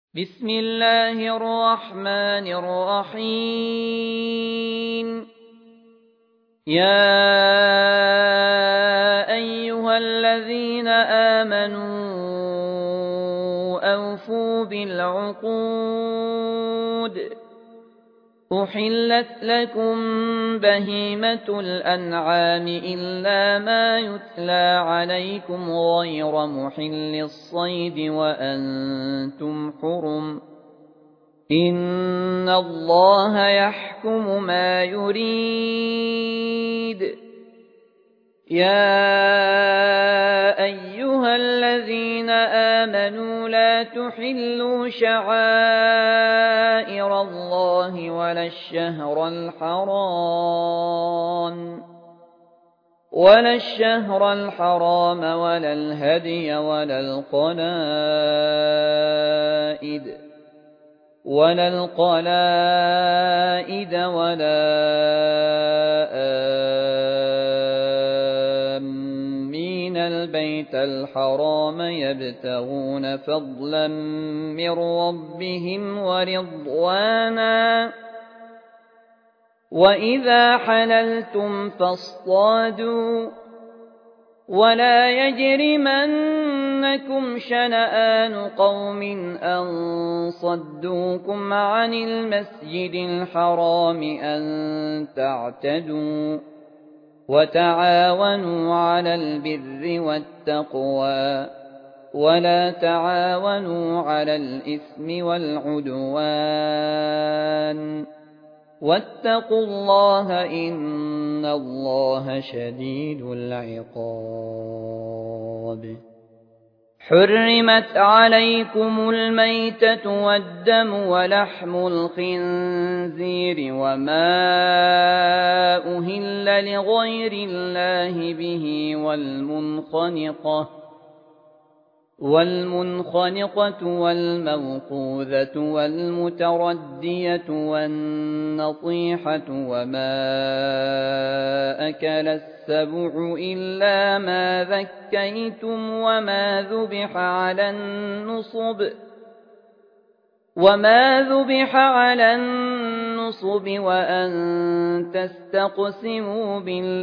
بسم الله الرحمن الرحيم يا أيها الذين آمنوا أوفوا بالعقود أحلت لكم بهيمة الأنعام إلا ما يتلى عليكم غير محل الصيد وأنتم حرم إن الله يحكم ما يريد يا أيها الذين آمنوا لا تحلوا شعائر الله ولا الشهر الحرام ولا الهدي ولا القلائد ولا آمين البيت الحرام يبتغون فضلا من ربهم ورضوانا وإذا حللتم فاصطادوا ولا يجرمنكم شنآن قوم أن صدوكم عن المسجد الحرام أن تعتدوا وتعاونوا على البر والتقوى ولا تعاونوا على الإثم والعدوان واتقوا الله إن الله شديد العقاب حرمت عليكم الميتة والدم ولحم الخنزير وما أهل لغير الله به والمنخنقة والموقوذة والمتردية والنطيحة وما أكل السبع إلا ما ذكيتم وما ذبح على النصب وأن تستقسموا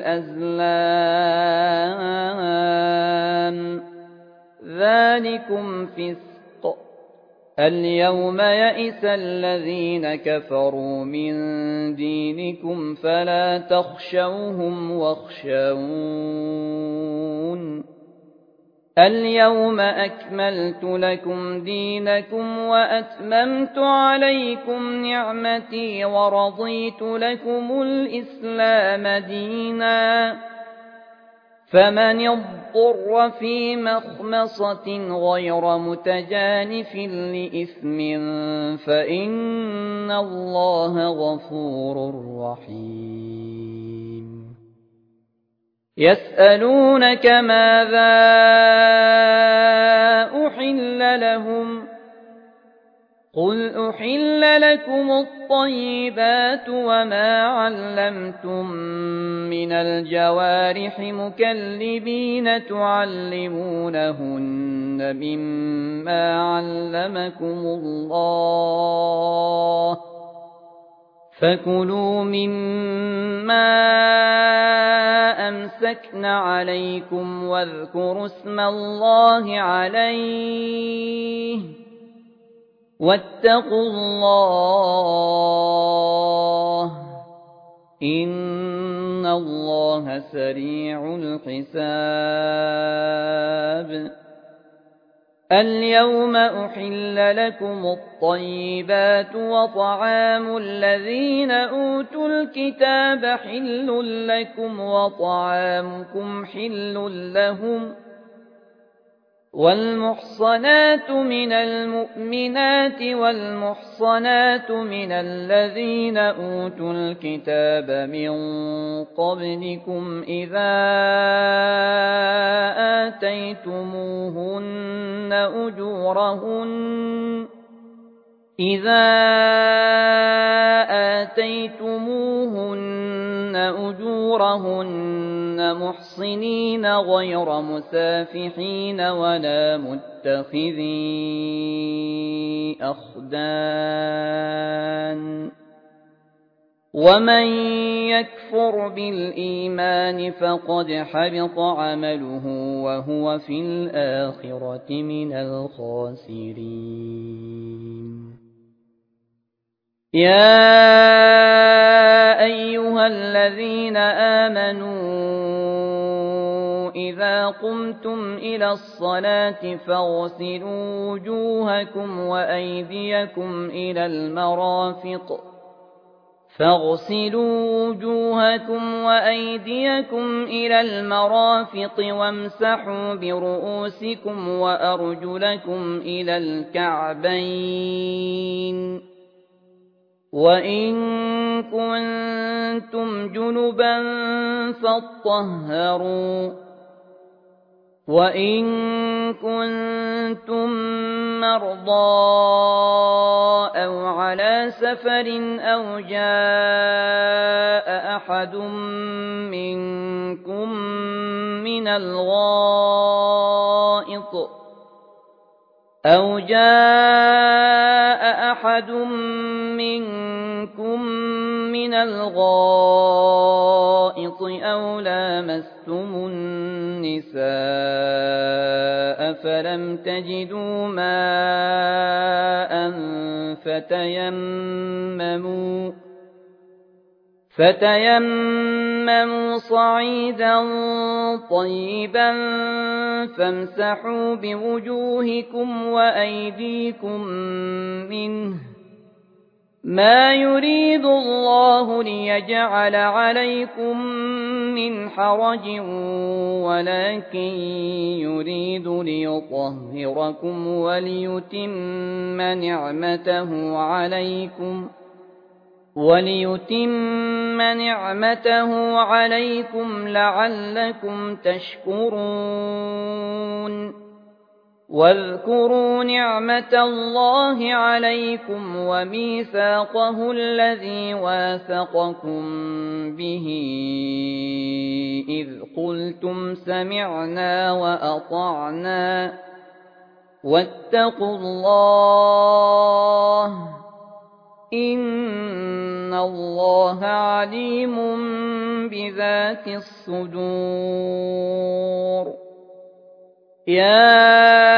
بالأزلام ذلكم فسق اليوم يئس الذين كفروا من دينكم فلا تخشوهم واخشون اليوم أكملت لكم دينكم وأتممت عليكم نعمتي ورضيت لكم الإسلام دينا فمن اضطر في مخمصة غير متجانف لإثم فإن الله غفور رحيم يسألونك ماذا أحل لهم قل أحل لكم الطيبات وما علمتم من الجوارح مكلبين تعلمونهن مما علمكم الله فكلوا مما أمسكن عليكم واذكروا اسم الله عليه واتقوا الله إن الله سريع الحساب اليوم أحل لكم الطيبات وطعام الذين أوتوا الكتاب حل لكم وطعامكم حل لهم والمحصنات من المؤمنات والمحصنات من الذين أوتوا الكتاب من قبلكم إذا آتيتموهن أجورهن محصنين غير مسافحين ولا متخذي الأخدان ومن يكفر بالإيمان فقد حبط عمله وهو في الآخرة من الخاسرين يا أيها الذين آمنوا إذا قمتم إلى الصلاة فاغسلوا وجوهكم وأيديكم إلى المرافق وامسحوا برؤوسكم وأرجلكم إلى الكعبين وإن كنتم جنبا فاطهروا وإن كنتم مرضى أو على سفر أو جاء أحد منكم من الغائط أو لامستم النساء فلم تجدوا ماء فتيمموا صعيدا طيبا فامسحوا بوجوهكم وأيديكم منه ما يريد الله ليجعل عليكم من حرج ولكن يريد ليطهركم وليتم نعمته عليكم لعلكم تشكرون واذكروا نعمة الله عليكم وميثاقه الذي واثقكم به إذ قلتم سمعنا وأطعنا واتقوا الله إن الله عليم بذات الصدور يا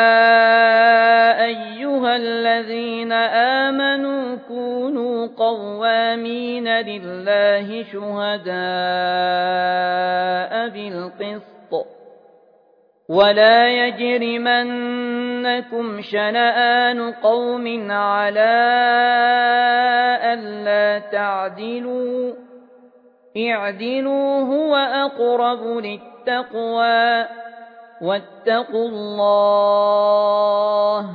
أيها الذين آمنوا كونوا قوامين لله شهداء بالقسط ولا يجرمنكم شنآن قوم على ألا تعدلوا اعدلوا هو أقرب للتقوى واتقوا الله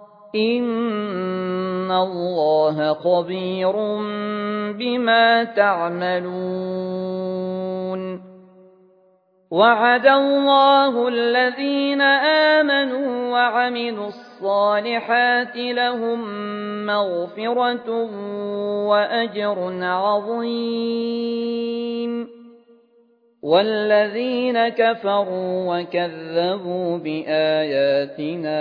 إن الله خبير بما تعملون وعد الله الذين آمنوا وعملوا الصالحات لهم مغفرة وأجر عظيم والذين كفروا وكذبوا بآياتنا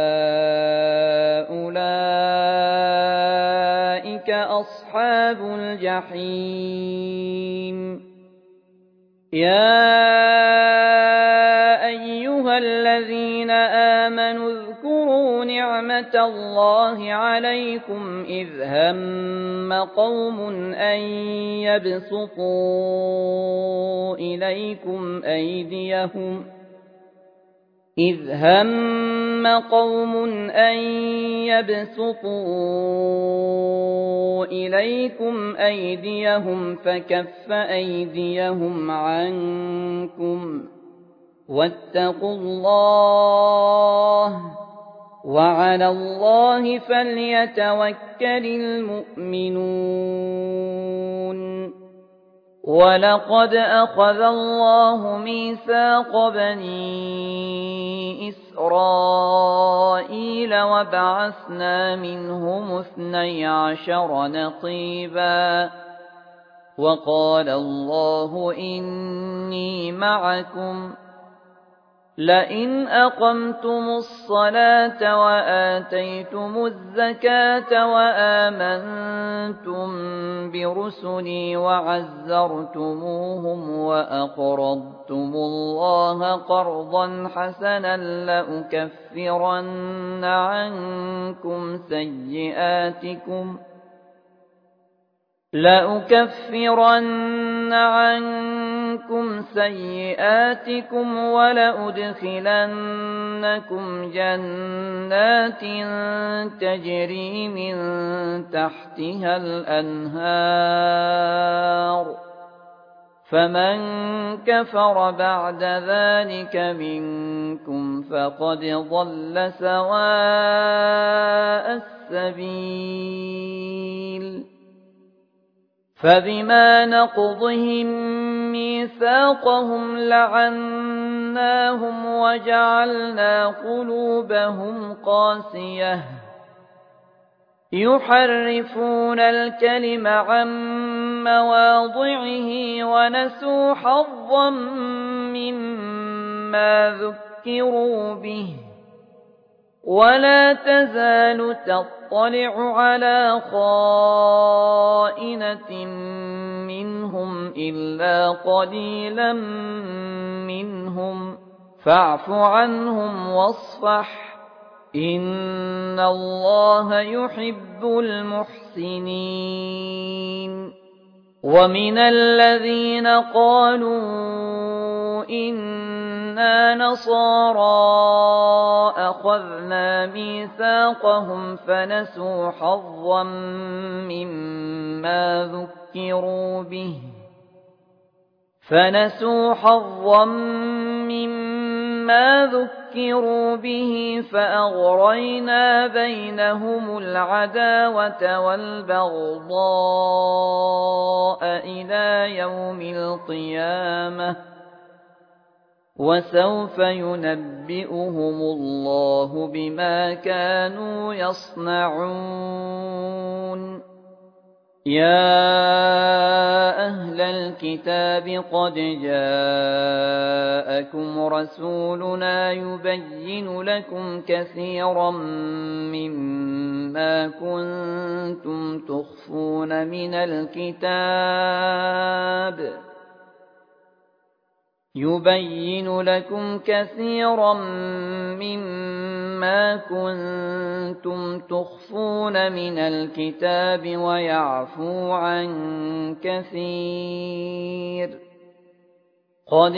أولئك أصحاب الجحيم يا أيها الذين آمنوا اذكروا نعمة الله عليكم إذ هم قوم أن يبسطوا إليكم أيديهم فكف أيديهم عنكم واتقوا الله وعلى الله فليتوكل المؤمنون ولقد أخذ الله ميثاق بني إسرائيل وبعثنا منهم 12 نقيبا وقال الله إني معكم لئن أقمتم الصلاة وآتيتم الزكاة وآمنتم برسلي وعزرتموهم وأقرضتم الله قرضا حسنا لأكفرن عنكم سيئاتكم ولأدخلنكم جنات تجري من تحتها الأنهار فمن كفر بعد ذلك منكم فقد ضل سواء السبيل فبما نقضهم ميثاقهم لعناهم وجعلنا قلوبهم قاسية يحرفون الكلم عن مواضعه ونسوا حظا مما ذكروا به ولا تزال تطلع على خائنة منهم إلا قليلا منهم فاعف عنهم واصفح إن الله يحب المحسنين ومن الذين قالوا إنا نصارى أخذنا ميثاقهم فنسوا حظا مما ذكروا به فأغرينا بينهم العداوة والبغضاء إلى يوم القيامة وسوف ينبئهم الله بما كانوا يصنعون يا أهل الكتاب قد جاءكم رسولنا يبين لكم كثيرا مما كنتم تخفون من الكتاب ويعفو عن كثير قد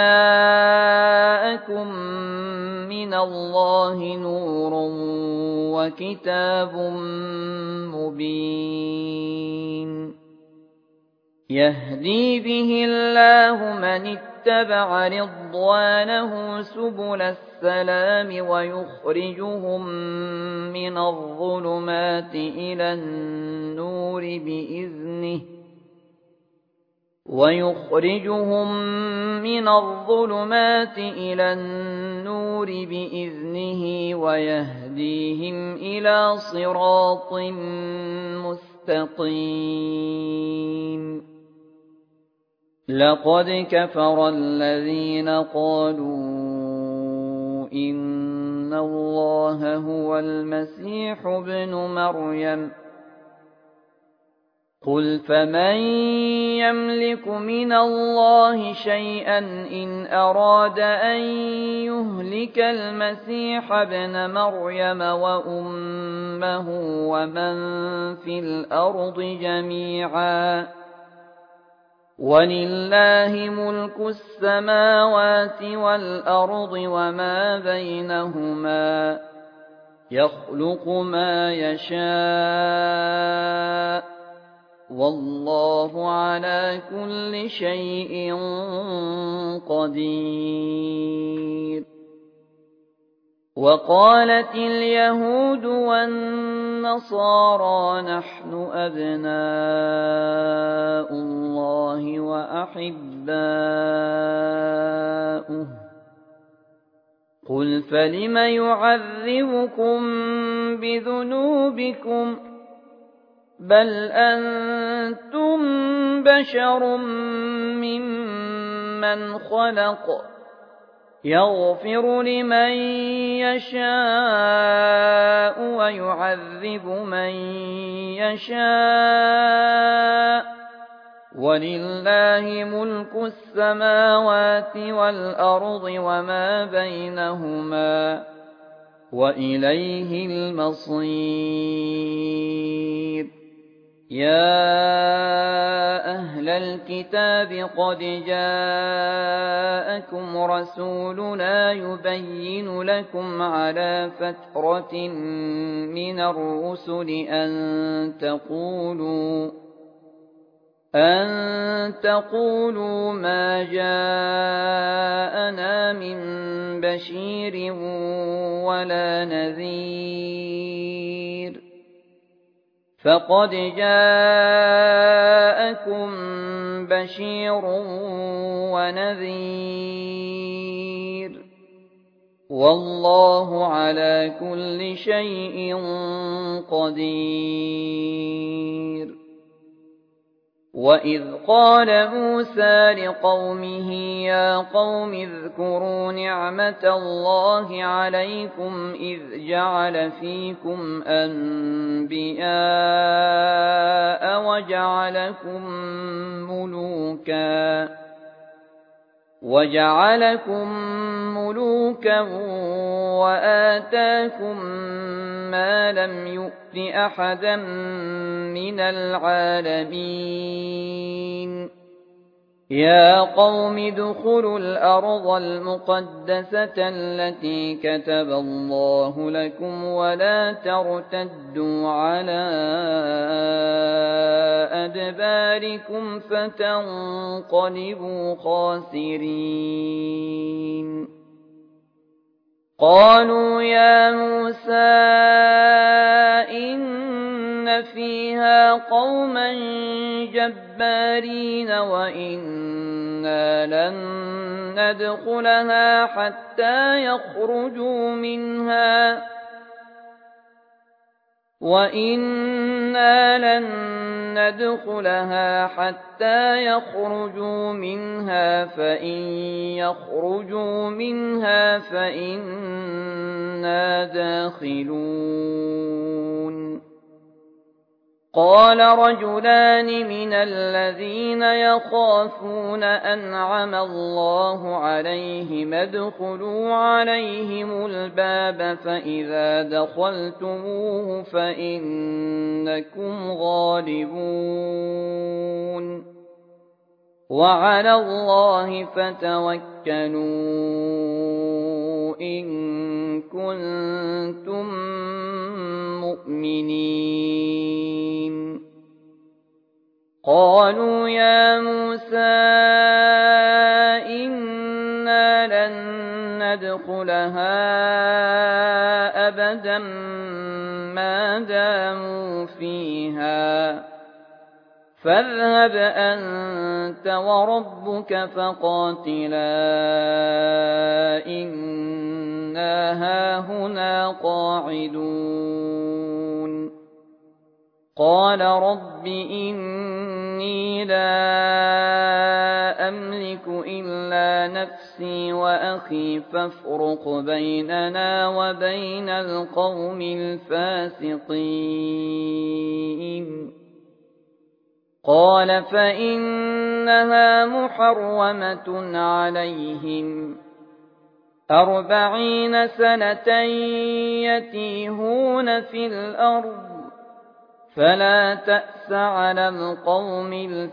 جاءكم من الله نور وكتاب مبين يهدي به الله من اتبع رضوانه سبل السلام ويخرجهم من الظلمات إلى النور بإذنه ويهديهم إلى صراط مستقيم لقد كفر الذين قالوا إن الله هو المسيح ابن مريم قل فمن يملك من الله شيئا إن أراد أن يهلك المسيح ابن مريم وأمه ومن في الأرض جميعا ولله ملك السماوات والأرض وما بينهما يخلق ما يشاء والله على كل شيء قدير وقالت اليهود والنصارى نحن أبناء الله وأحباؤه قل فلم يعذبكم بذنوبكم بل أنتم بشر ممن خلق يغفر لمن يشاء ويعذب من يشاء ولله ملك السماوات والأرض وما بينهما وإليه المصير يا أهل الكتاب قد جاءكم رسولنا يبين لكم على فترة من الرسل أن تقولوا ما جاءنا من بشير ولا نذير فقد جاءكم بشير ونذير والله على كل شيء قدير وإذ قال موسى لقومه يا قوم اذكروا نعمة الله عليكم إذ جعل فيكم أنبياء وجعلكم ملوكا وآتاكم ما لم يؤت أحدا من العالمين يا قوم ادخلوا الأرض المقدسة التي كتب الله لكم ولا ترتدوا على أدباركم فتنقلبوا خاسرين قالوا يا موسى إن فيها قوما جبارين وإنا لن ندخلها حتى يخرجوا منها فإن يخرجوا منها فإنا داخلون قال رجلان من الذين يخافون أنعم الله عليهم ادخلوا عليهم الباب فإذا دخلتموه فإنكم غالبون وعلى الله فتوكلوا إن كنتم مؤمنين قالوا يا موسى إنا لن ندخلها أبدا ما داموا فيها فاذهب أنت وربك فقاتلا إنا هاهنا قاعدون قال رب إني لا أملك إلا نفسي وأخي فافرق بيننا وبين القوم الفاسقين قال فإنها محرمة عليهم 40 سنة يتيهون في الأرض فلا تأس على القوم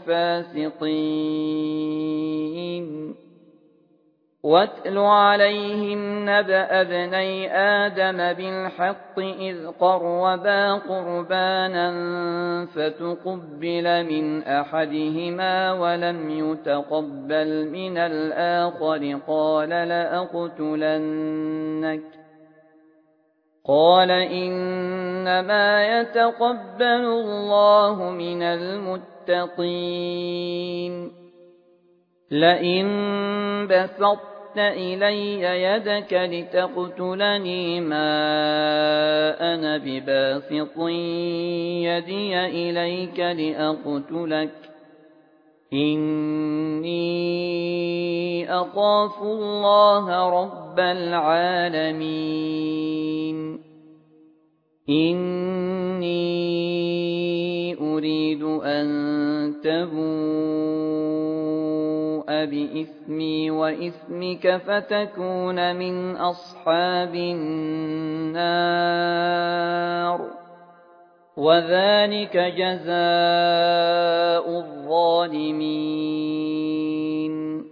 الفاسقين واتل عليهم نبأ ابني آدم بالحق إذ قربا قربانا فتقبل من أحدهما ولم يتقبل من الآخر قال لأقتلنك قال إنما يتقبل الله من المتقين لئن بسطت إلي يدك لتقتلني ما أنا بباسط يدي إليك لأقتلك إني أخاف الله رب العالمين إني أريد أن تبوء بإثمي وإثمك فتكون من أصحاب النار وذلك جزاء الظالمين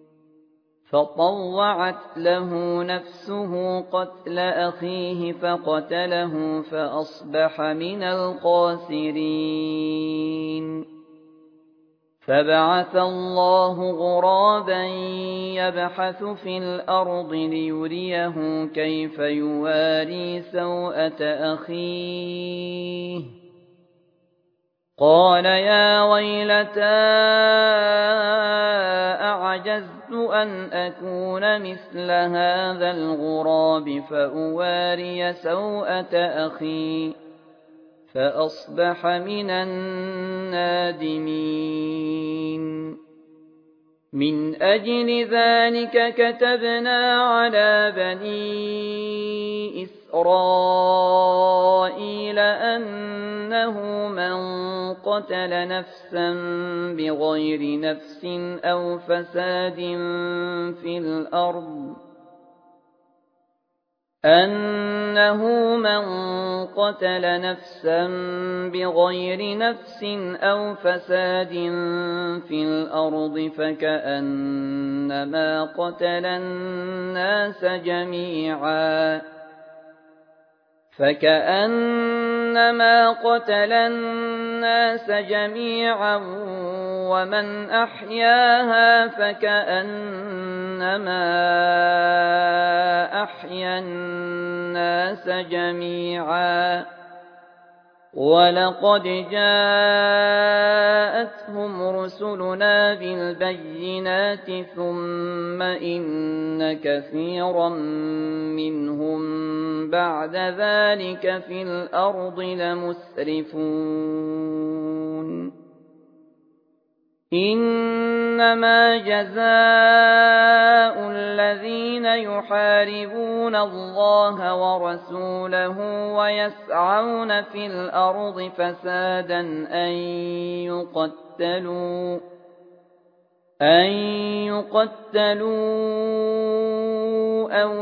فطوعت له نفسه قتل أخيه فقتله فأصبح من الخاسرين فبعث الله غرابا يبحث في الأرض ليريه كيف يواري سوءة أخيه قال يا ويلتى أعجزت أن أكون مثل هذا الغراب فأواري سوءة أخي فأصبح من النادمين من أجل ذلك كتبنا على بني إسرائيل أنه من قتل نفسا بغير نفس أو فساد في الأرض أنه من قتل نفسا بغير نفس أو فساد في الأرض فكأنما قتل الناس جميعا ومن أحياها فكأنما أحيا الناس جميعا ولقد جاءتهم رسلنا بالبينات ثم إن كثيرا منهم بعد ذلك في الأرض لمسرفون إنما جزاء الذين يحاربون الله ورسوله ويسعون في الأرض فسادا أن يقتلوا أو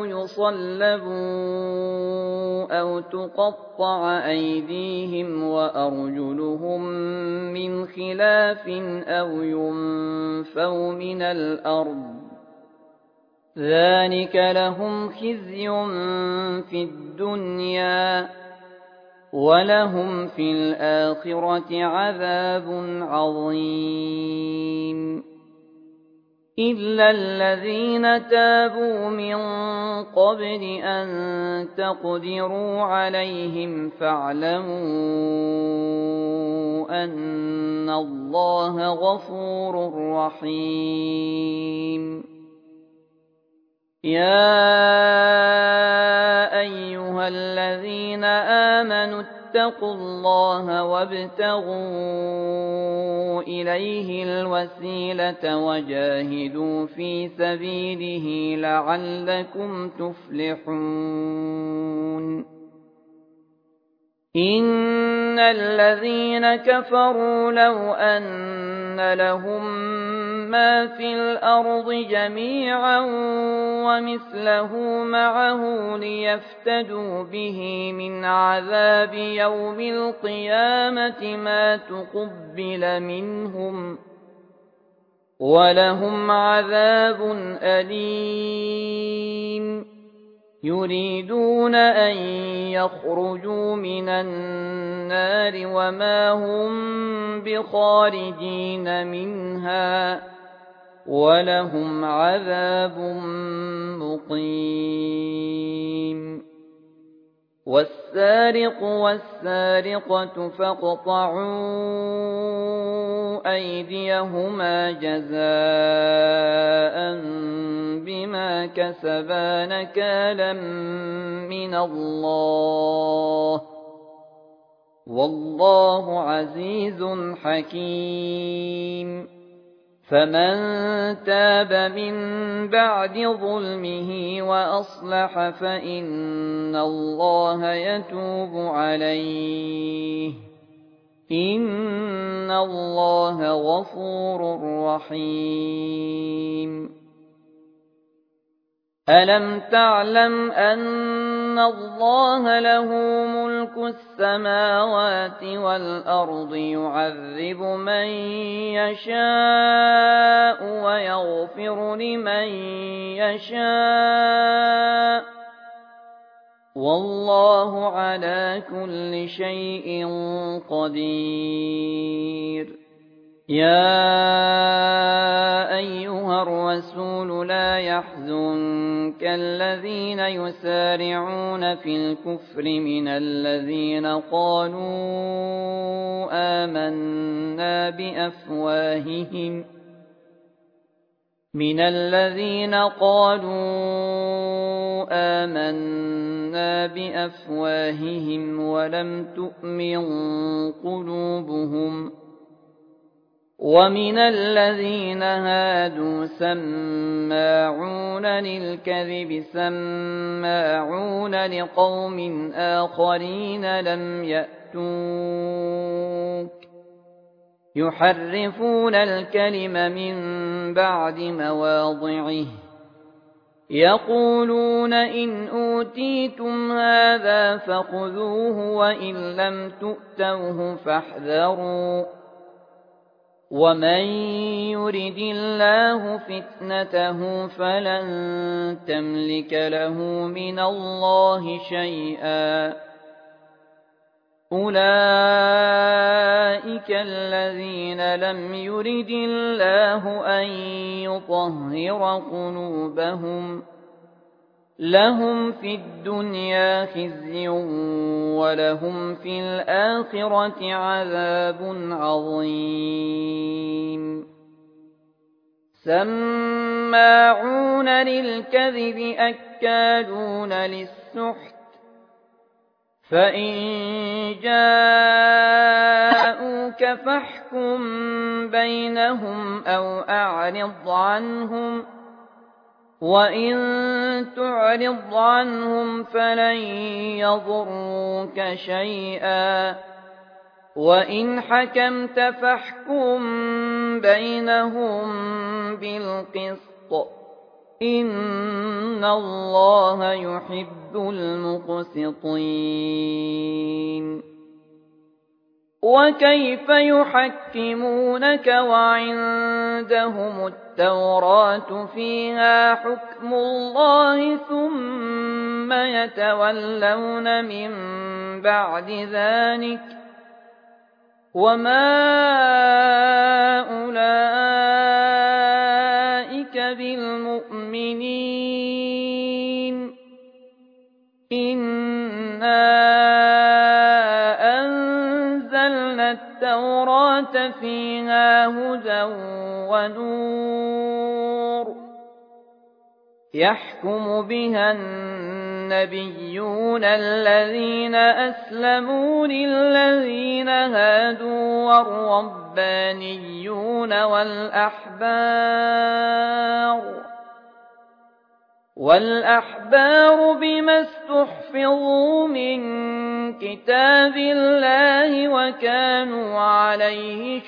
يصلبوا أو تقطع أيديهم وأرجلهم من خلاف أو ينفوا من الأرض ذلك لهم خزي في الدنيا ولهم في الآخرة عذاب عظيم إلا الذين تابوا من قبل أن تقدروا عليهم فاعلموا أن الله غفور رحيم يا أيها الذين آمنوا اتقوا الله وابتغوا إليه الوسيلة وجاهدوا في سبيله لعلكم تفلحون إن الذين كفروا لو أن لهم ما في الأرض جميعا ومثله معه ليفتدوا به من عذاب يوم القيامة ما تقبل منهم ولهم عذاب أليم يريدون أن يخرجوا من النار وما هم بخارجين منها ولهم عذاب مقيم والسارق والسارقة فاقطعوا أيديهما جزاء بما كسبا نكالا من الله والله عزيز حكيم فمن تاب من بعد ظلمه وأصلح فإن الله يتوب عليه إن الله غفور رحيم ألم تعلم أن الله له ملك السماوات والأرض يعذب من يشاء ويغفر لمن يشاء والله على كل شيء قدير يا أيها الرسول لا يحزنك الذين يسارعون في الكفر من الذين قالوا آمنا بأفواههم ولم تؤمن قلوبهم ومن الذين هادوا سماعون للكذب سماعون لقوم آخرين لم يأتوك يحرفون الكلم من بعد مواضعه يقولون إن أوتيتم هذا فخذوه وإن لم تؤتوه فاحذروا ومن يرد الله فتنته فلن تملك له من الله شيئا أولئك الذين لم يرد الله أن يطهر قلوبهم لهم في الدنيا خزي ولهم في الآخرة عذاب عظيم سماعون للكذب أكالون للسحت فإن جاءوك فاحكم بينهم أو أعرض عنهم وإن تعرض عنهم فلن يضروك شيئا وإن حكمت فاحكم بينهم بالقسط إن الله يحب المقسطين وكيف يحكمونك وعندهم التوراة فيها حكم الله ثم يتولون من بعد ذلك وما أولئك بالمؤمنين إنا أنزلنا التوراة فيها هدى ونور يحكم بها النبيون الذين أسلموا للذين هادوا والربانيون والأحبار بما استحفظوا من كتاب الله وكانوا عليه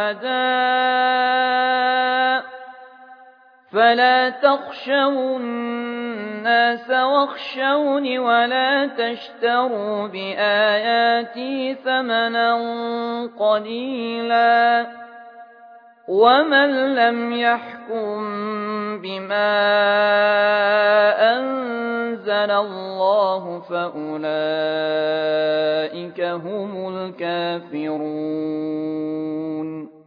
شهداء فلا تخشوا الناس واخشوني ولا تشتروا بآياتي ثمنا قليلا ومن لم يحكم بما أنزل الله فأولئك هم الكافرون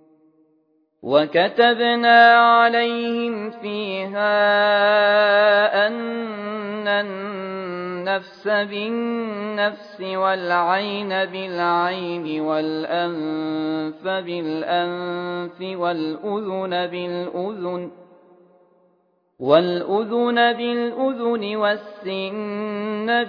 وكتبنا عليهم فيها أن النفس بالنفس والعين بالعين والأنف بالأنف والأذن بالأذن والسن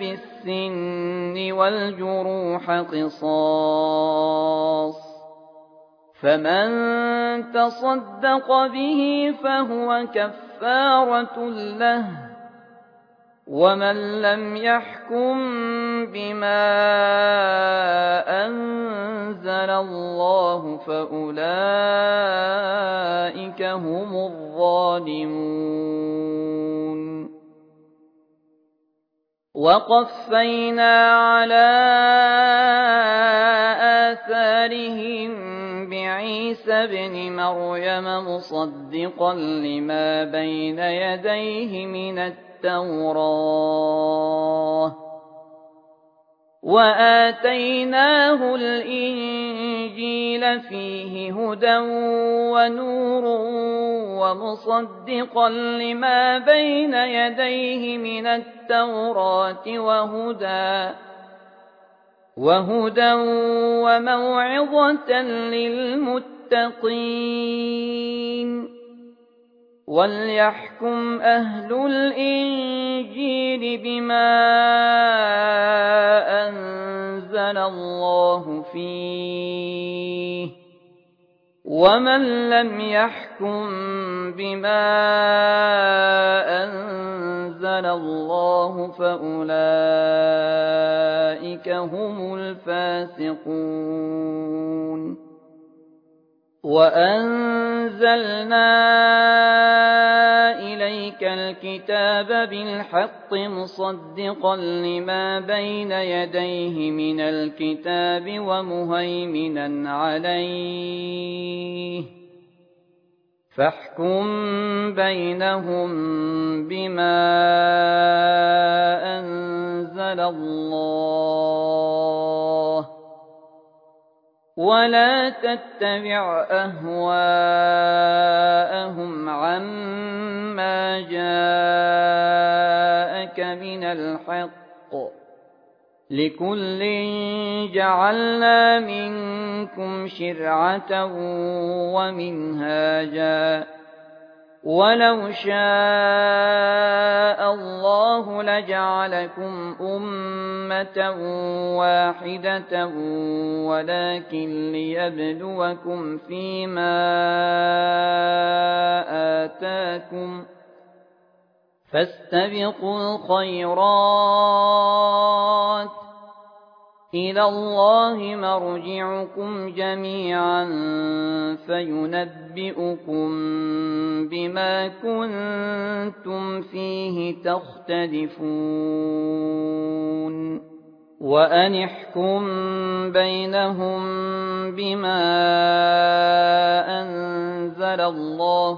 بالسن والجروح قصاص فمن تصدق به فهو كفارة له ومن لم يحكم بما أنزل الله فأولئك هم الظالمون وقفينا على آثارهم بعيسى ابن مريم مصدقا لما بين يديه من التوراة وآتيناه الإنجيل فيه هدى ونور ومصدقا لما بين يديه من التوراة وهدى وموعظة للمتقين وليحكم أهل الإنجيل بما أنزل الله فيه ومن لم يحكم بما أنزل الله فأولئك هم الفاسقون وأنزلنا إليك الكتاب بالحق مصدقا لما بين يديه من الكتاب ومهيمنا عليه فاحكم بينهم بما أنزل الله ولا تتبع أهواءهم عما جاءك من الحق لكل جعلنا منكم شرعة ومنهاجا ولو شاء الله لجعلكم أمة واحدة ولكن ليبلوكم فيما آتاكم فاستبقوا الخيرات إلى الله مرجعكم جميعا فينبئكم بما كنتم فيه تختلفون وأن احكم بينهم بما أنزل الله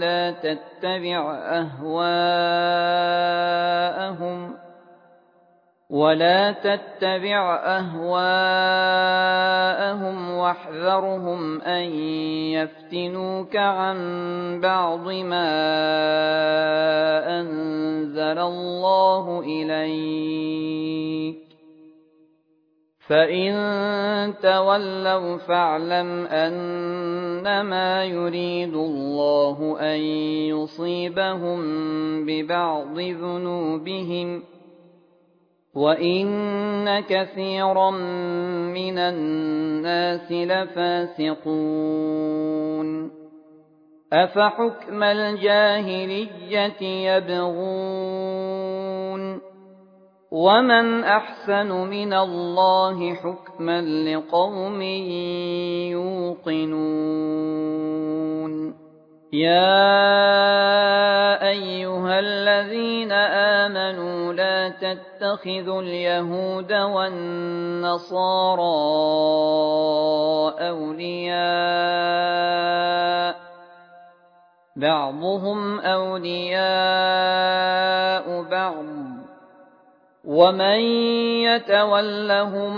ولا تتبع أهواءهم واحذرهم أن يفتنوك عن بعض ما أنزل الله إليك فإن تولوا فاعلم أنما يريد الله أن يصيبهم ببعض ذنوبهم وإن كثيرا من الناس لفاسقون أفحكم الجاهلية يبغون ومن أحسن من الله حكما لقوم يوقنون يا أيها الذين آمنوا لا تتخذوا اليهود والنصارى أولياء بعضهم أولياء بعض ومن يتولهم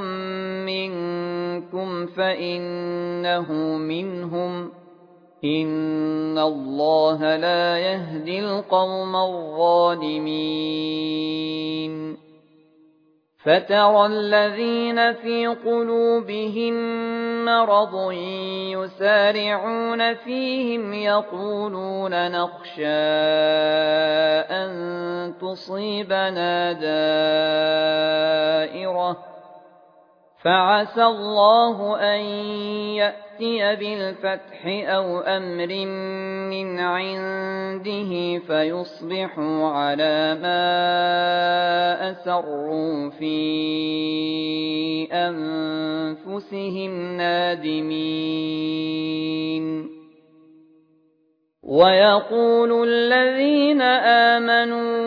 منكم فإنه منهم إن الله لا يهدي القوم الظالمين فترى الذين في قلوبهم مرض يسارعون فيهم يقولون نخشى أن تصيبنا دائرة فعسى الله أن يأتي بالفتح أو أمر من عنده فيصبحوا على ما أسروا في أنفسهم نادمين ويقول الذين آمنوا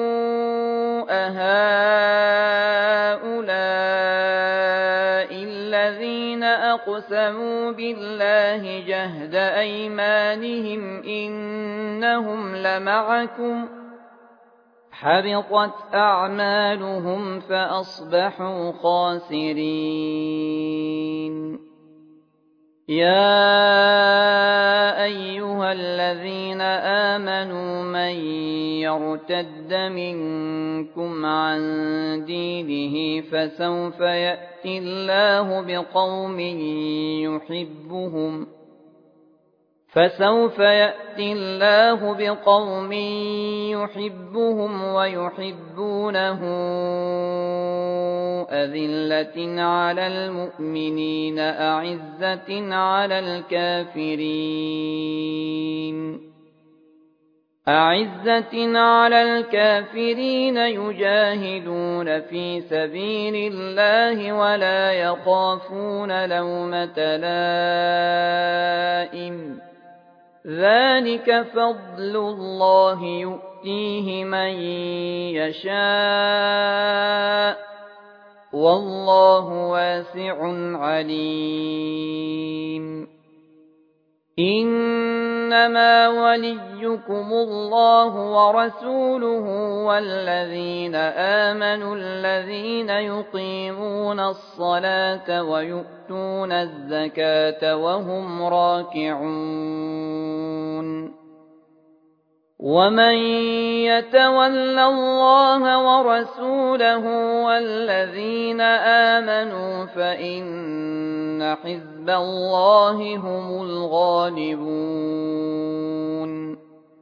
أهؤلاء الذين أقسموا بالله جهد أيمانهم إنهم لمعكم حبطت أعمالهم فأصبحوا خاسرين يا أيها الذين آمنوا من يرتد منكم عن دينه فسوف يأتي الله بقوم يحبهم ويحبونه أذلة على المؤمنين أعزة على الكافرين يجاهدون في سبيل الله ولا يخافون لومة لائم ذلك فضل الله يؤتيه من يشاء والله واسع عليم إنما وليكم الله ورسوله والذين آمنوا الذين يقيمون الصلاة ويؤتون الزكاة وهم راكعون ومن يتول الله ورسوله والذين آمنوا فإن حزب الله هم الغالبون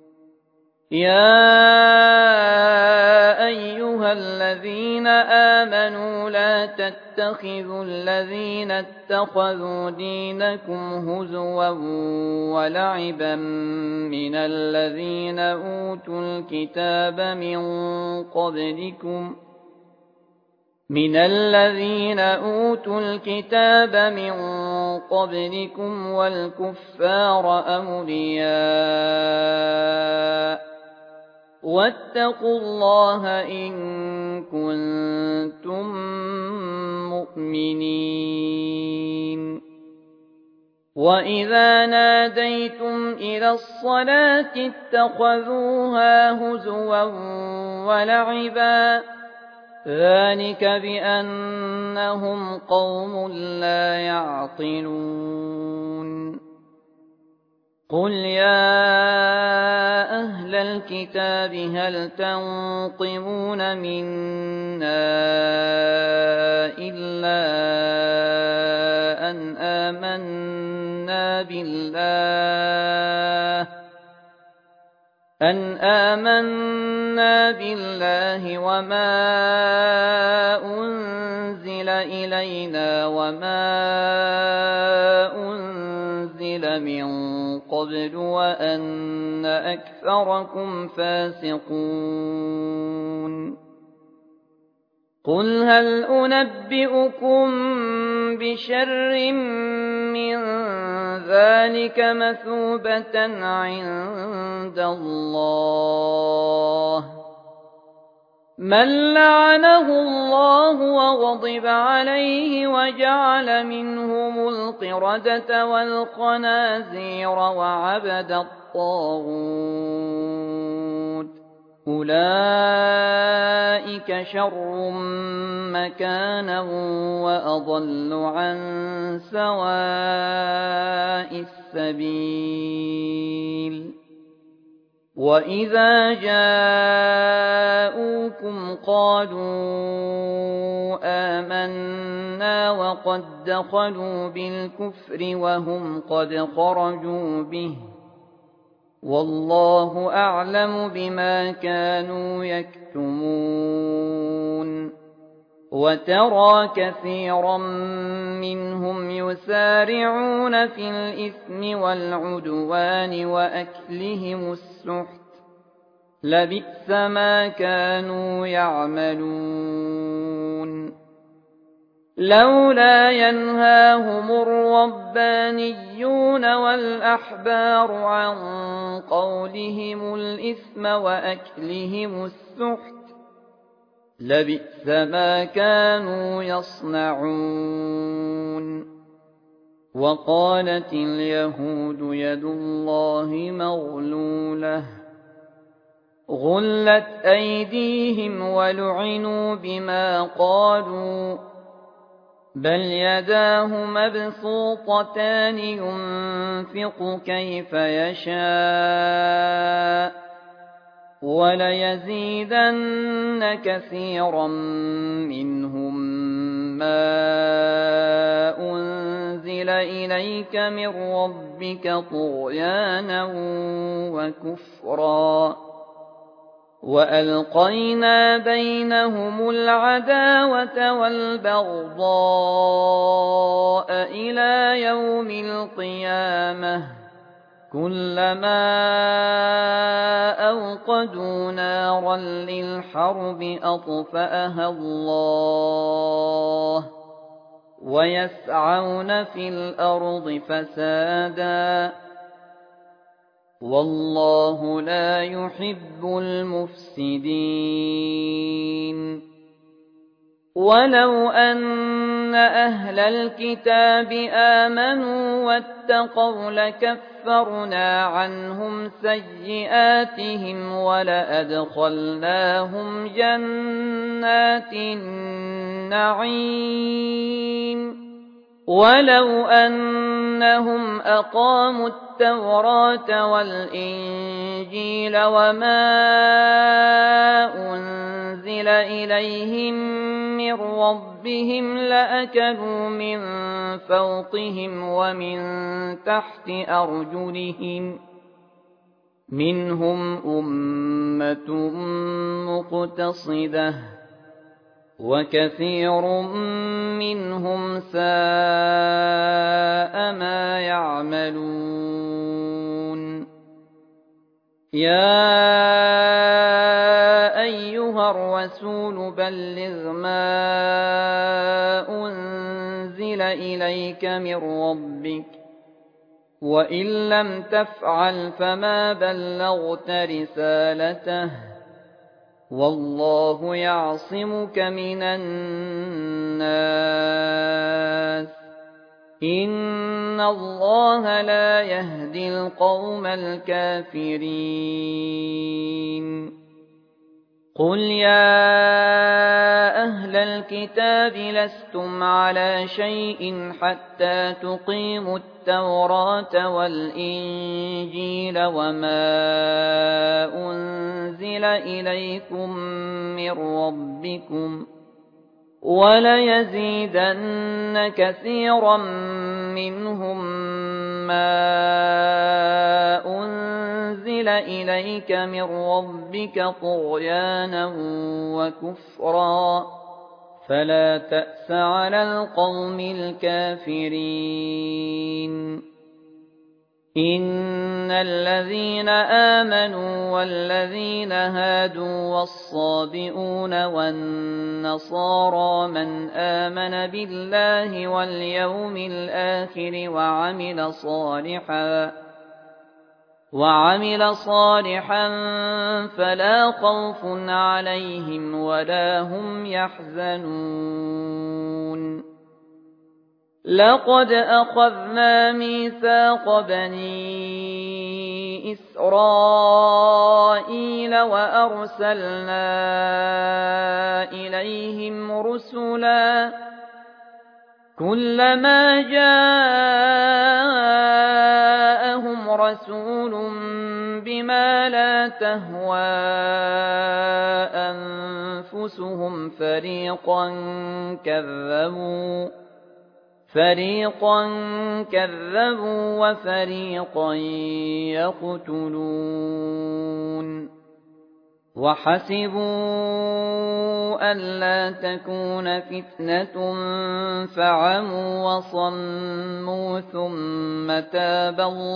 يا أيها الذين آمنوا لا تتخذوا الذين اتخذوا دينكم هزوا ولعبا من الذين أوتوا الكتاب من قبلكم والكفار أولياء واتقوا الله إن كنتم مؤمنين وإذا ناديتم إلى الصلاة اتخذوها هزوا ولعبا ذلك بأنهم قوم لا يعقلون قل يا أهل الكتاب هل تنقمون منا إلا أن آمنا بالله وما أنزل إلينا وما أنزل من قبل وأن أكثركم فاسقون قل هل أنبئكم بشر من ذلك مثوبة عند الله من لعنه الله وغضب عليه وجعل منهم القردة والخنازير وعبد الطاغوت أولئك شر مكانا وأضل عن سواء السبيل وإذا جاءوكم قالوا آمنا وقد دخلوا بالكفر وهم قد خرجوا به والله أعلم بما كانوا يكتمون وترى كثيرا منهم يسارعون في الإثم والعدوان وأكلهم السحت لبئس ما كانوا يعملون لولا ينهاهم الربانيون والأحبار عن قولهم الإثم وأكلهم السحت لبئس ما كانوا يصنعون وقالت اليهود يد الله مغلولة غلت أيديهم ولعنوا بما قالوا بل يداه مبسوطتان ينفق كيف يشاء وليزيدن كثيرا منهم ما أنزل إليك من ربك طغيانا وكفرا وألقينا بينهم العداوة والبغضاء إلى يوم القيامة كلما أوقدوا نارا للحرب أطفأها الله ويسعون في الأرض فسادا والله لا يحب المفسدين ولو أن أهل الكتاب آمنوا واتقوا لكفرنا عنهم سيئاتهم ولأدخلناهم جنات النعيم ولو أنهم أقاموا التوراة والإنجيل وما أنزل إليهم من ربهم لأكلوا من فوقهم ومن تحت أرجلهم منهم أمة مقتصدة وكثير منهم ساء ما يعملون يا أيها الرسول بلغ ما أنزل إليك من ربك وإن لم تفعل فما بلغت رسالته والله يعصمك من الناس إن الله لا يهدي القوم الكافرين قل يا أهل الكتاب لستم على شيء حتى تقيموا التوراة والإنجيل وما أنزل إليكم من ربكم وليزيدن كثيرا منهم ما أنزل إليك من ربك طغيانا وكفرا فلا تأس على القوم الكافرين إن الذين آمنوا والذين هادوا والصابئون والنصارى من آمن بالله واليوم الآخر وعمل صالحا فلا خوف عليهم ولا هم يحزنون لقد أخذنا ميثاق بني إسرائيل وأرسلنا إليهم رسلا كلما جاءهم رسول بما لا تهوى أنفسهم فريقا كذبوا وفريقا يقتلون وحسبوا ألا تكون فتنة فعموا وصموا ثم تاب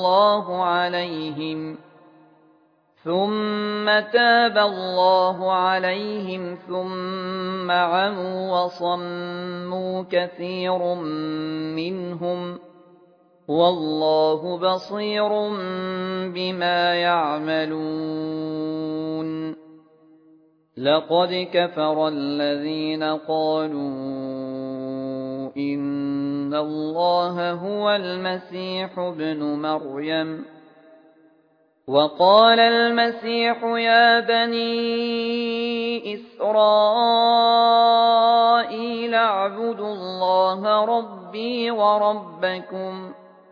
الله عليهم ثم عموا وصموا كثير منهم والله بصير بما يعملون لقد كفر الذين قالوا إن الله هو المسيح ابن مريم وقال المسيح يا بني إسرائيل اعبدوا الله ربي وربكم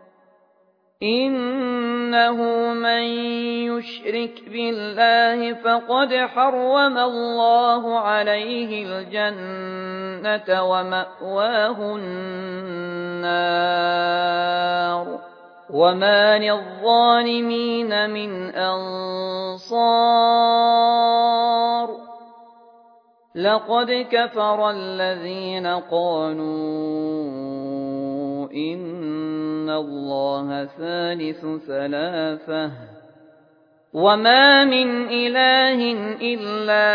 إنه من يشرك بالله فقد حرم الله عليه الجنة ومأواه النار وما للظالمين من أنصار لقد كفر الذين قالوا إن الله ثالث ثلاثة وما من إله إلا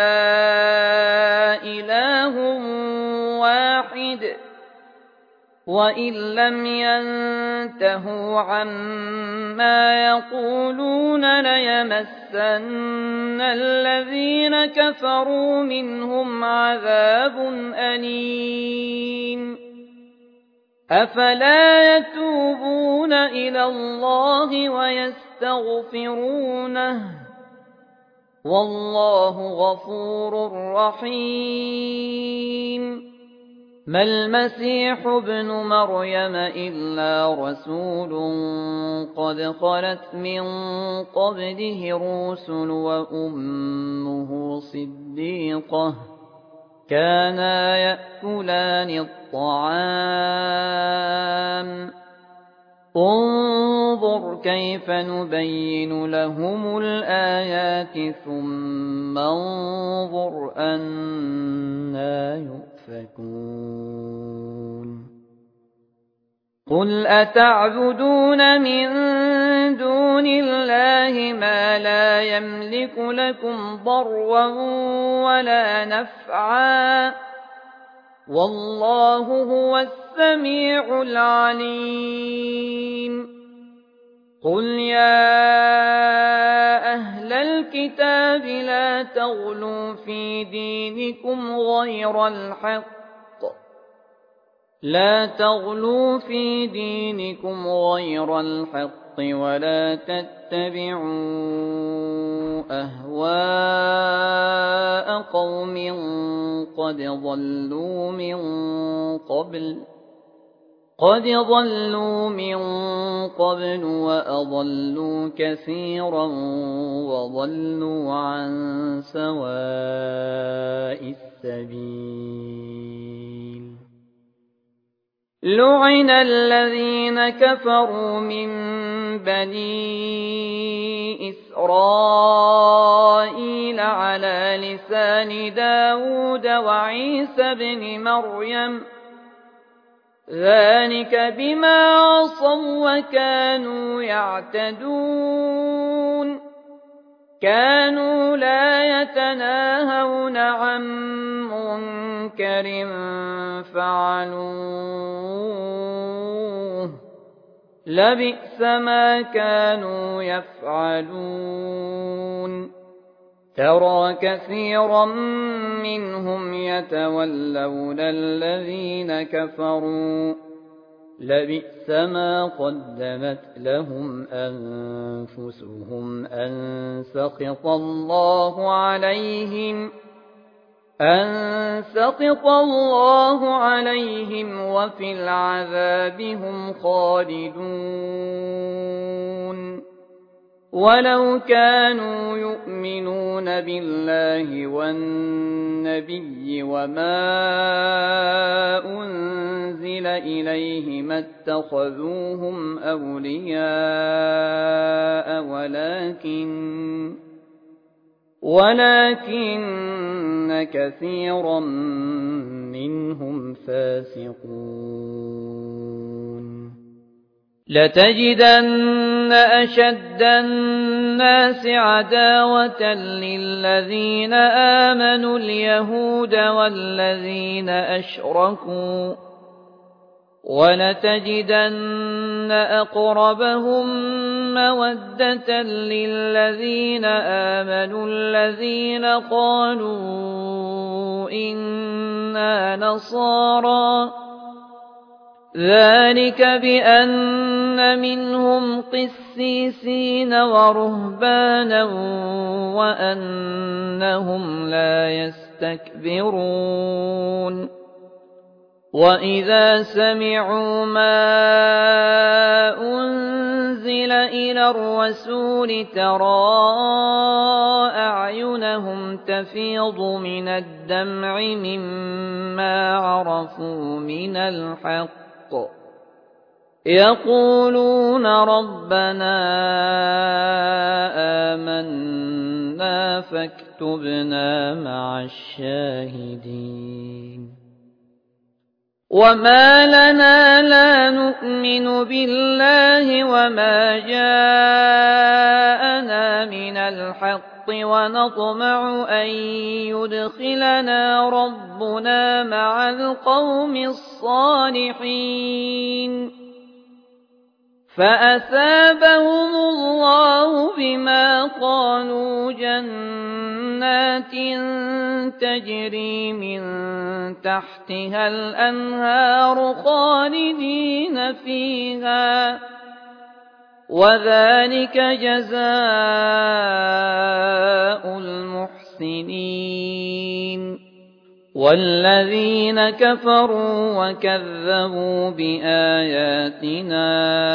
إله واحد وإن لم ينتهوا عما يقولون ليمسن الذين كفروا منهم عذاب أليم أفلا يتوبون إلى الله ويستغفرونه والله غفور رحيم ما المسيح ابن مريم إلا رسول قد خلت من قبله الرسل وأمه صديقة كانا يأكلان الطعام انظر كيف نبين لهم الآيات ثم انظر أنى يؤفكون قل أتعبدون من دون الله ما لا يملك لكم ضرا ولا نفعا والله هو السميع العليم قل يا أهل الكتاب لا تغلوا في دينكم غير الحق ولا تتبعوا أهواء قوم قد ضلوا من قبل وأضلوا كثيرا وضلوا عن سواء السبيل لعن الذين كفروا من بني إسرائيل على لسان داود وعيسى بن مريم ذلك بما عصوا وكانوا يعتدون كانوا لا يتناهون عن منكر فعلوه لبئس ما كانوا يفعلون ترى كثيرا منهم يتولون الذين كفروا لبئس ما قدمت لهم أنفسهم أن سخط الله عليهم وفي العذاب هم خالدون ولو كانوا يؤمنون بالله والنبي وما أنزل إليه ما اتخذوهم أولياء ولكن كثيرا منهم فاسقون لتجدن أشد الناس عداوة للذين آمنوا اليهود والذين أشركوا ولتجدن أقربهم مودة للذين آمنوا الذين قالوا إنا نصارى ذلك بأن منهم قسيسين ورهبانا وأنهم لا يستكبرون وإذا سمعوا ما أنزل إلى الرسول ترى أعينهم تفيض من الدمع مما عرفوا من الحق يقولون ربنا آمنا فاكتبنا مع الشاهدين وما لنا لا نؤمن بالله وما جاءنا من الحق ونطمع أن يدخلنا ربنا مع القوم الصالحين فأثابهم الله بما قالوا جنات تجري من تحتها الأنهار خالدين فيها وذلك جزاء المحسنين والذين كفروا وكذبوا بآياتنا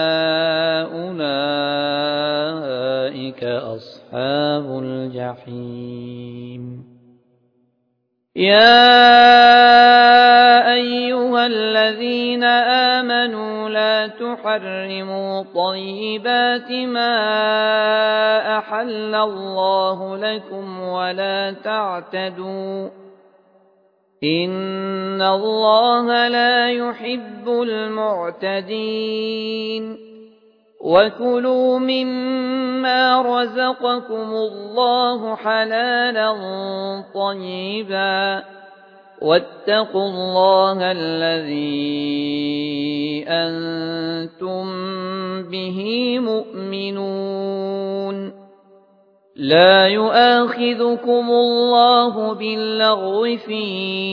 أولئك أصحاب الجحيم يا أيها الذين آمنوا لا تحرموا طيبات ما أحل الله لكم ولا تعتدوا إن الله لا يحب المعتدين وكلوا مما رزقكم الله حلالا طيبا واتقوا الله الذي أنتم به مؤمنون لا يؤاخذكم الله باللغو في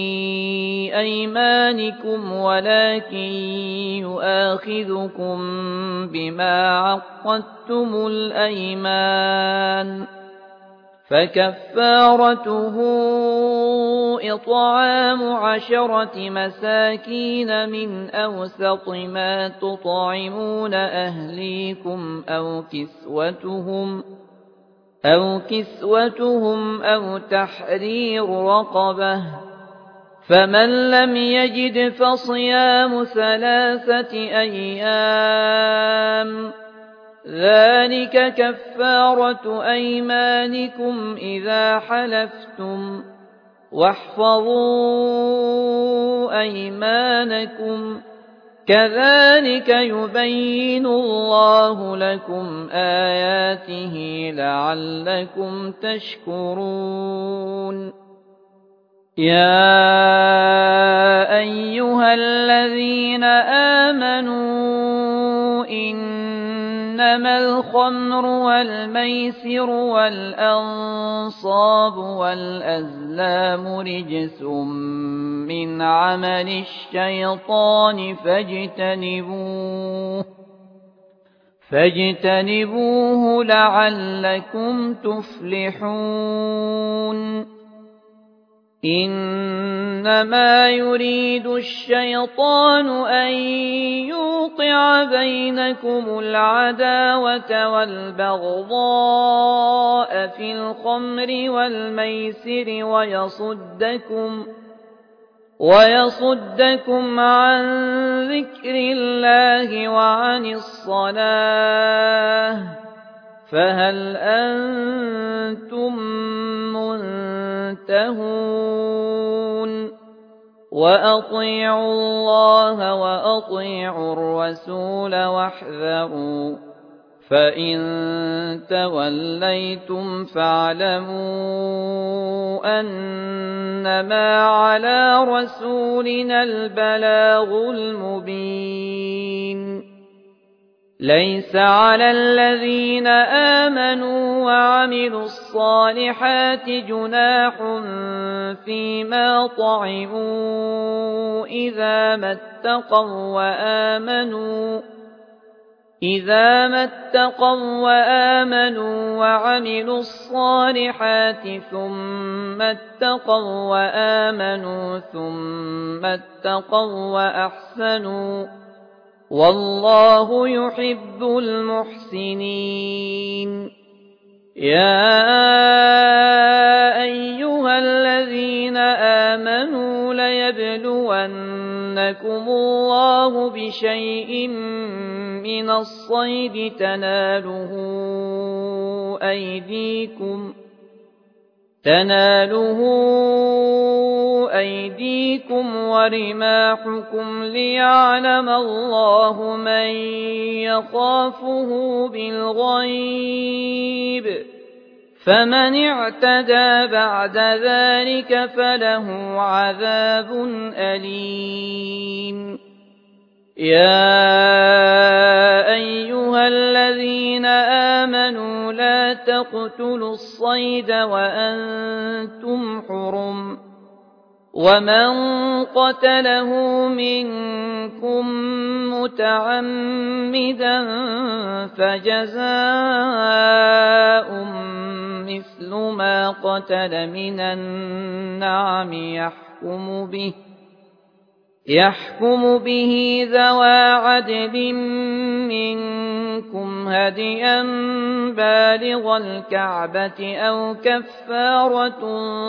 أيمانكم ولكن يؤاخذكم بما عقدتم الأيمان فكفارته إطعام 10 مساكين من أوسط ما تطعمون أهليكم أو كسوتهم أو تحرير رقبة فمن لم يجد فصيام 3 أيام ذلك كفارة أيمانكم إذا حلفتم واحفظوا أيمانكم كذلك يبين الله لكم آياته لعلكم تشكرون يا أيها الذين آمنوا إنما الخمر والميسر والأنصاب والأزلام رجس من عمل الشيطان فاجتنبوه لعلكم تفلحون إنما يريد الشيطان أن يوقع بينكم العداوة والبغضاء في الخمر والميسر ويصدكم عن ذكر الله وعن الصلاة فهل أنتم ينتهون وأطيعوا الله وأطيعوا الرسول واحذروا فإن توليتم فاعلموا أنما على رسولنا البلاغ المبين ليس على الذين آمنوا وعملوا الصالحات جناح فيما طعموا إذا ما اتقوا وآمنوا وعملوا الصالحات ثم اتقوا وآمنوا ثم اتقوا وأحسنوا والله يحب المحسنين يا أيها الذين آمنوا ليبلونكم الله بشيء من الصيد تناله أيديكم ورماحكم ليعلم الله من يخافه بالغيب فمن اعتدى بعد ذلك فله عذاب أليم يا أيها الذين آمنوا لا تقتلوا الصيد وأنتم حرم ومن قتله منكم متعمدا فجزاء مثل ما قتل من النعم يحكم به ذوى عدل منكم هديا بالغ الكعبة أو كفارة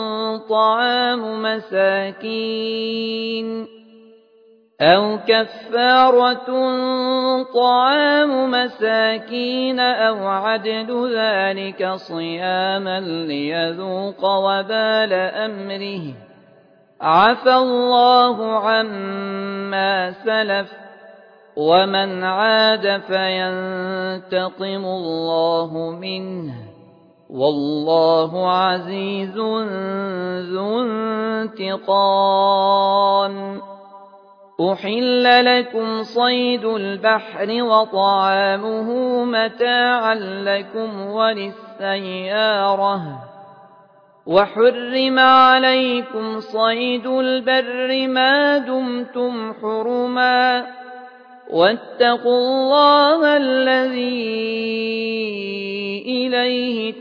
طعام مساكين أو عدل ذلك صياما ليذوق وبال أمره عفى الله عما سلف ومن عاد فينتقم الله منه والله عزيز ذو انتقام أحل لكم صيد البحر وطعامه متاعا لكم وللسيارة وحرم عليكم صيد البر ما دمتم حرما واتقوا الله الذي إليه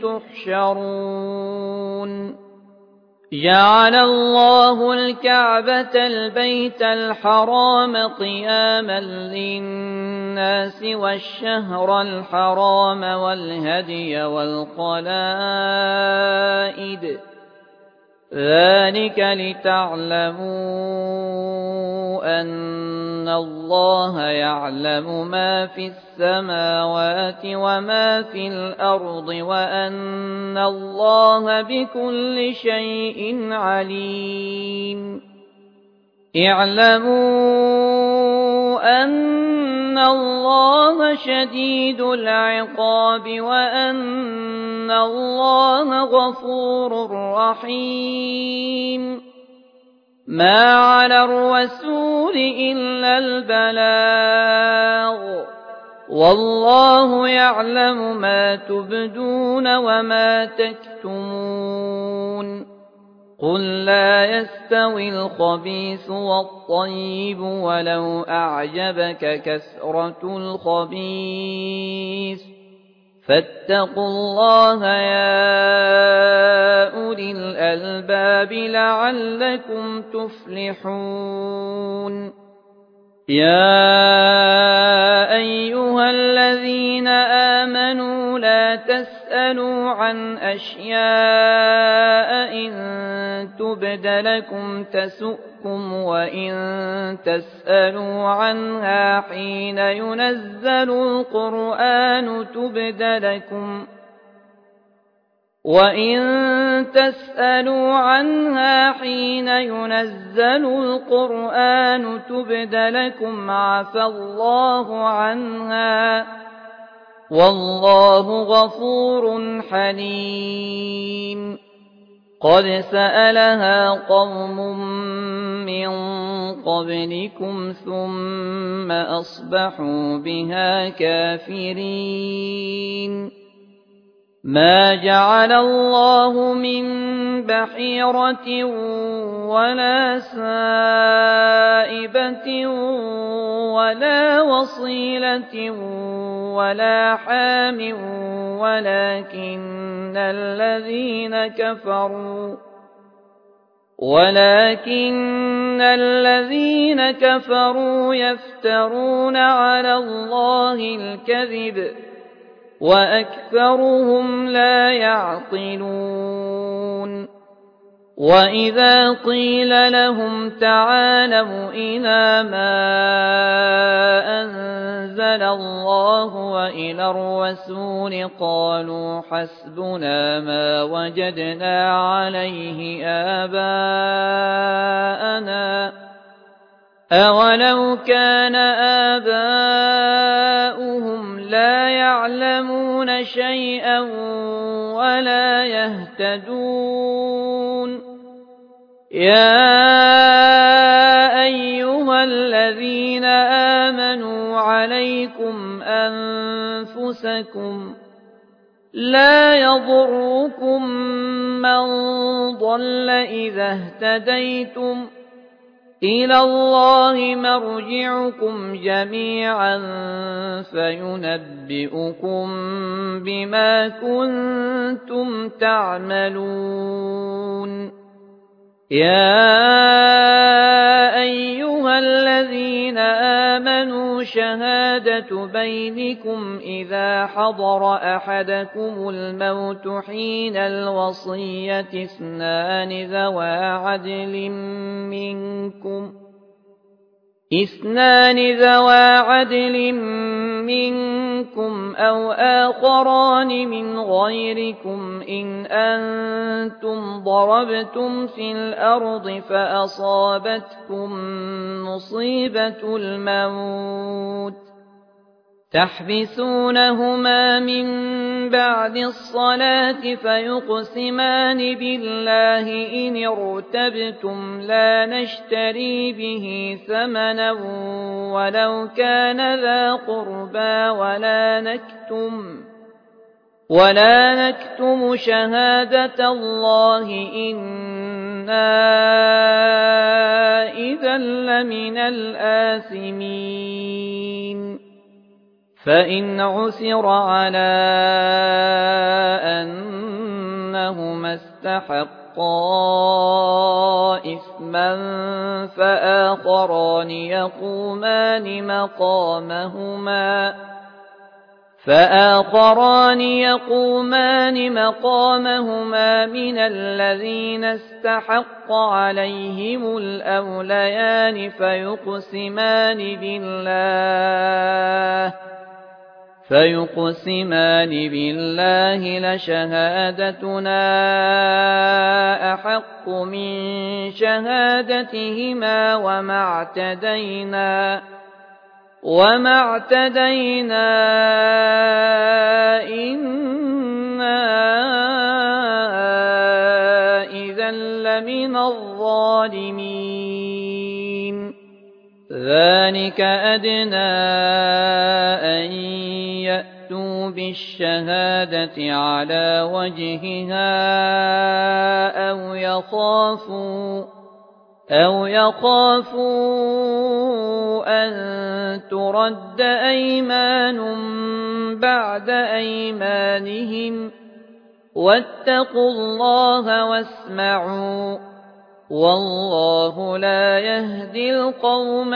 تحشرون جعل الله الكعبة البيت الحرام قياما للناس والشهر الحرام والهدي والقلائد ذلك لتعلموا أن الله يعلم ما في السماوات وما في الأرض وأن الله بكل شيء عليم اعلموا أن الله شديد العقاب وأن الله غفور رحيم ما على الرسول إلا البلاغ والله يعلم ما تبدون وما تكتمون قل لا يستوي الخبيث والطيب ولو أعجبك كثرة الخبيث فاتقوا الله يا أولي الألباب لعلكم تفلحون يا أيها الذين آمنوا لا تسألوا عن أشياء إن تبد لكم تسؤكم وإن تسألوا عنها حين ينزل القرآن تبد لكم وإن تسألوا عنها حين ينزل القرآن تبد لكم عفى الله عنها والله غفور حليم قد سألها قوم من قبلكم ثم أصبحوا بها كافرين ما جعل الله من بحيرة ولا سائبة ولا وصيلة ولا حام ولكن الذين كفروا يفترون على الله الكذب وأكثرهم لا يعقلون وإذا قيل لهم تعالوا إلى ما أنزل الله وإلى الرسول قالوا حسبنا ما وجدنا عليه آباءنا أولو كان آباؤهم لا يعلمون شيئا ولا يهتدون يا أيها الذين آمنوا عليكم أنفسكم لا يضركم من ضل إذا اهتديتم إلى الله مرجعكم جميعا فينبئكم بما كنتم تعملون يا أيها الذين آمنوا شهادة بينكم إذا حضر أحدكم الموت حين الوصية اثنان ذوى عدل منكم أو آخران من غيركم إن أنتم ضربتم في الأرض فأصابتكم مصيبة الموت تحبسونهما من بعد الصلاة فيقسمان بالله إن ارتبتم لا نشتري به ثمنا ولو كان ذا قربى ولا نكتم شهادة الله إنا إذا لمن الآثمين فإن عثر على أنهما استحقا إثما فآخران يقومان مقامهما من الذين استحق عليهم الأوليان فيقسمان بالله لشهادتنا أحق من شهادتهما وما اعتدينا إنا إذا لمن الظالمين ذلك أدنى أن يأتوا بالشهادة على وجهها أو يخافوا أن ترد أيمان بعد أيمانهم واتقوا الله واسمعوا والله لا يهدي القوم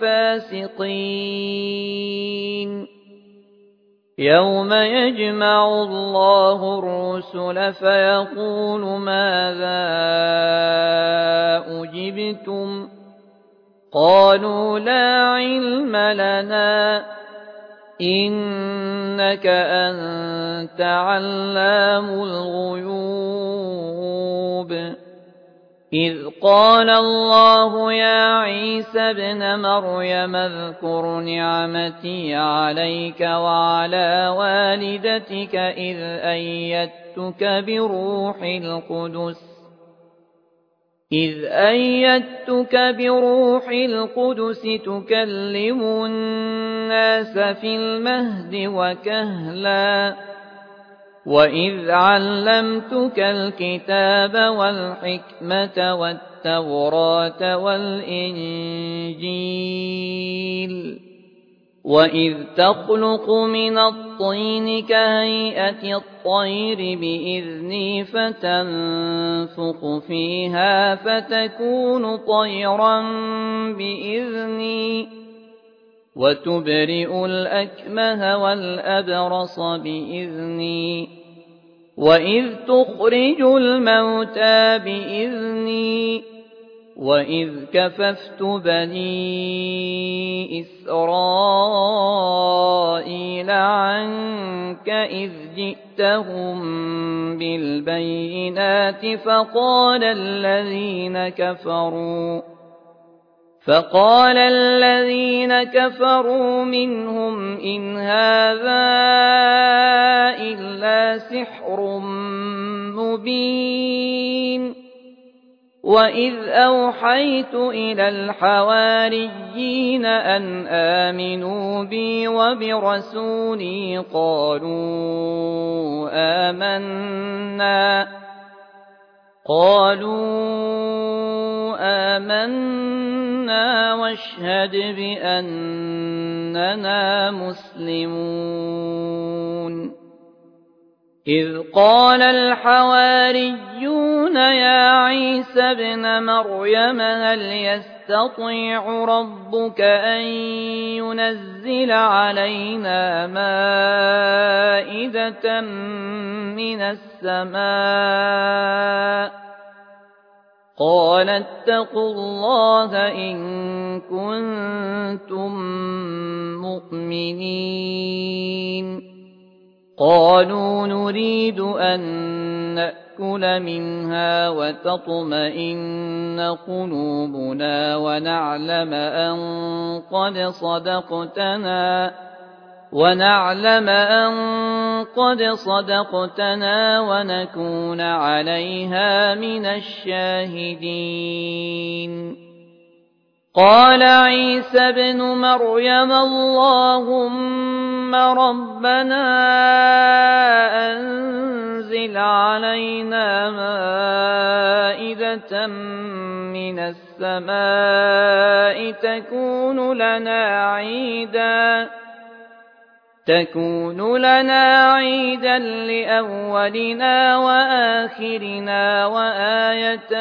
الفاسقين يوم يجمع الله الرسل فيقول ماذا أجبتم قالوا لا علم لنا إنك أنت علام الغيوب إذ قال الله يا عيسى ابن مريم اذكر نعمتي عليك وعلى والدتك إذ أيدتك بروح القدس تكلم الناس في المهد وكهلا وإذ علمتك الكتاب والحكمة والتوراة والإنجيل وإذ تخلق من الطين كهيئة الطير بإذني فتنفخ فيها فتكون طيرا بإذني وتبرئ الأكمه والأبرص بإذني وإذ تخرج الموتى بإذني وإذ كففت بني إسرائيل عنك إذ جئتهم بالبينات فقال الذين كفروا منهم إن هذا إلا سحر مبين وإذ أوحيت إلى الحواريين أن آمنوا بي وبرسولي قالوا آمنا واشهد بأننا مسلمون إذ قال الحواريون يا عيسى ابن مريم هل يستطيع ربك أن ينزل علينا مائدة من السماء قال اتقوا الله إن كنتم مؤمنين قالوا نريد أن نأكل منها وتطمئن قلوبنا ونعلم أن قد صدقتنا ونكون عليها من الشاهدين قال عيسى ابن مريم اللهم ربنا أنزل علينا مائدة من السماء تكون لنا عيدا لأولنا وآخرنا وآية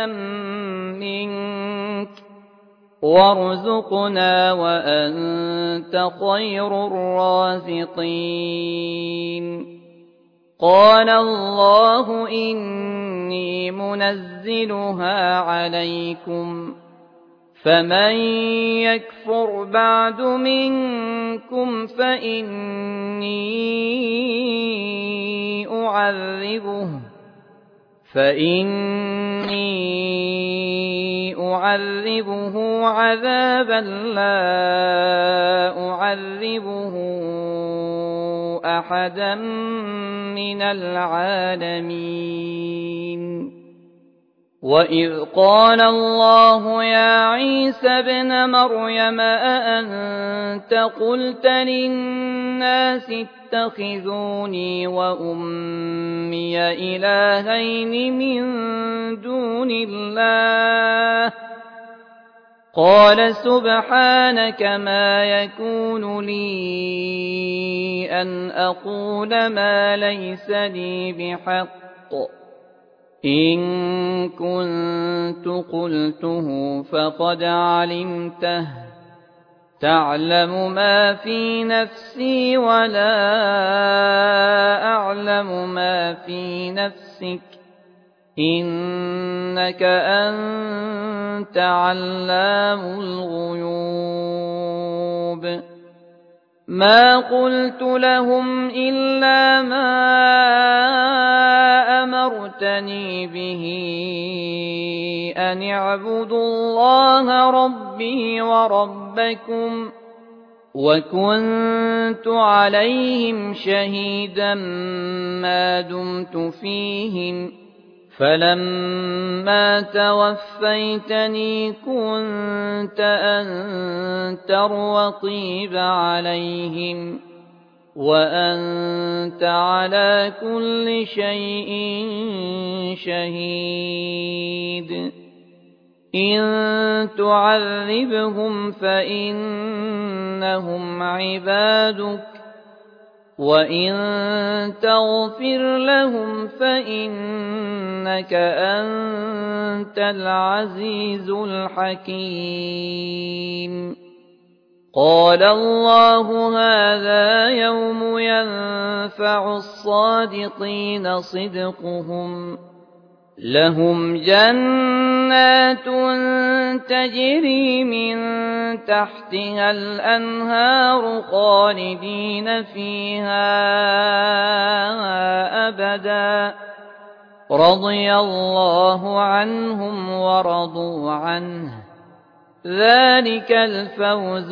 منك وارزقنا وأنت خير الرازقين قال الله إني منزلها عليكم فمن يكفر بعد منكم فإني أعذبه عذابا لا أعذبه أحدا من العالمين وإذ قال الله يا عيسى ابن مريم أأنت قلت للناس اتخذوني وأمي إلهين من دون الله قال سبحانك ما يكون لي أن أقول ما ليس لي بحق إن كنت قلته فقد علمته تعلم ما في نفسي ولا أعلم ما في نفسك إنك أنت علام الغيوب ما قلت لهم إلا ما أمرتني به أن اعبدوا الله ربي وربكم وكنت عليهم شهيدا ما دمت فيهم فلما توفيتني كنت أنت الرقيب عليهم وأنت على كل شيء شهيد إن تعذبهم فإنهم عبادك وإن تغفر لهم فإنك أنت العزيز الحكيم قال الله هذا يوم ينفع الصادقين صدقهم لهم جنات تجري من تحتها الأنهار خالدين فيها أبدا رضي الله عنهم ورضوا عنه ذلك الفوز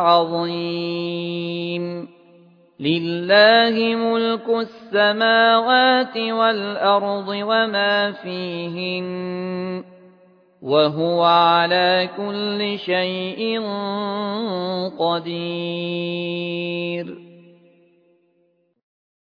العظيم لله ملك السماوات والأرض وما فيهن وهو على كل شيء قدير